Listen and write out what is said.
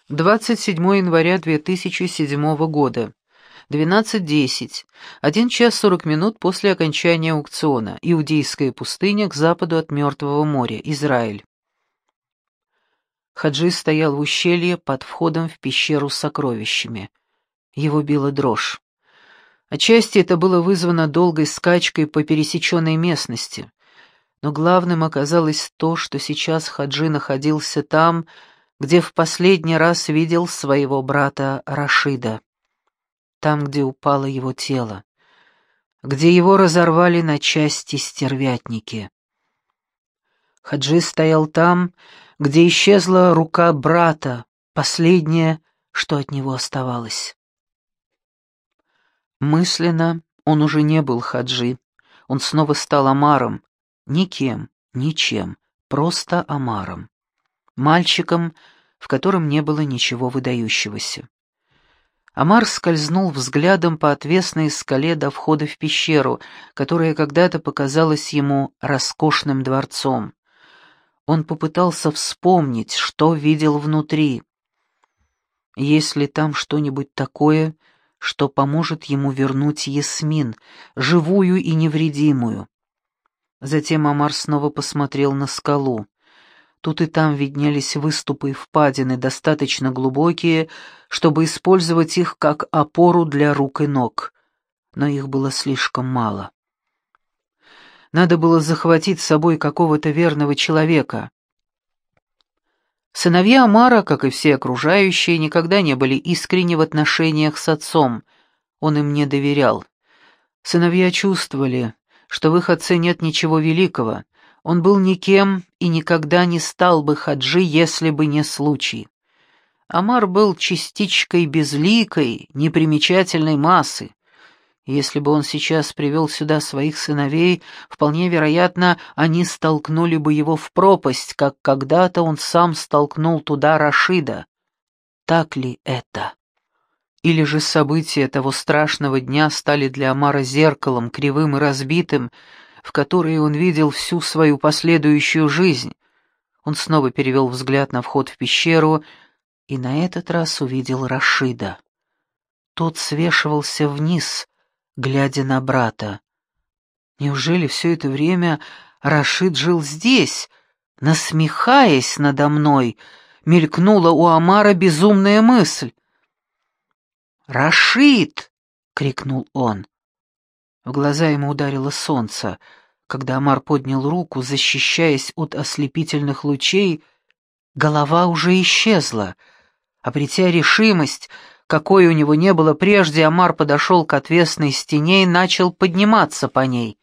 27 января 2007 года. 12:10. 1 час 40 минут после окончания аукциона. Иудейская пустыня к западу от Мертвого моря. Израиль. Хаджи стоял в ущелье под входом в пещеру с сокровищами. Его била дрожь. Отчасти это было вызвано долгой скачкой по пересеченной местности. Но главным оказалось то, что сейчас Хаджи находился там, где в последний раз видел своего брата Рашида. Там, где упало его тело, где его разорвали на части стервятники. Хаджи стоял там, где исчезла рука брата, последнее, что от него оставалось. Мысленно он уже не был Хаджи, он снова стал Омаром, никем, ничем, просто Омаром. Мальчиком, в котором не было ничего выдающегося. Омар скользнул взглядом по отвесной скале до входа в пещеру, которая когда-то показалась ему роскошным дворцом. Он попытался вспомнить, что видел внутри. Есть ли там что-нибудь такое, что поможет ему вернуть Ясмин, живую и невредимую? Затем Омар снова посмотрел на скалу. Тут и там виднелись выступы и впадины, достаточно глубокие, чтобы использовать их как опору для рук и ног. Но их было слишком мало. Надо было захватить с собой какого-то верного человека. Сыновья Омара, как и все окружающие, никогда не были искренни в отношениях с отцом. Он им не доверял. Сыновья чувствовали, что в их отце нет ничего великого. Он был никем и никогда не стал бы Хаджи, если бы не случай. Омар был частичкой безликой, непримечательной массы. Если бы он сейчас привел сюда своих сыновей, вполне вероятно, они столкнули бы его в пропасть, как когда-то он сам столкнул туда Рашида. Так ли это? Или же события того страшного дня стали для Омара зеркалом, кривым и разбитым, в которые он видел всю свою последующую жизнь? Он снова перевел взгляд на вход в пещеру и на этот раз увидел Рашида. Тот свешивался вниз, глядя на брата. Неужели все это время Рашид жил здесь, насмехаясь надо мной? Мелькнула у Омара безумная мысль. «Рашид!» — крикнул он. В глаза ему ударило солнце. Когда Омар поднял руку, защищаясь от ослепительных лучей, голова уже исчезла. Обретя решимость, какой у него не было прежде, Омар подошел к отвесной стене и начал подниматься по ней.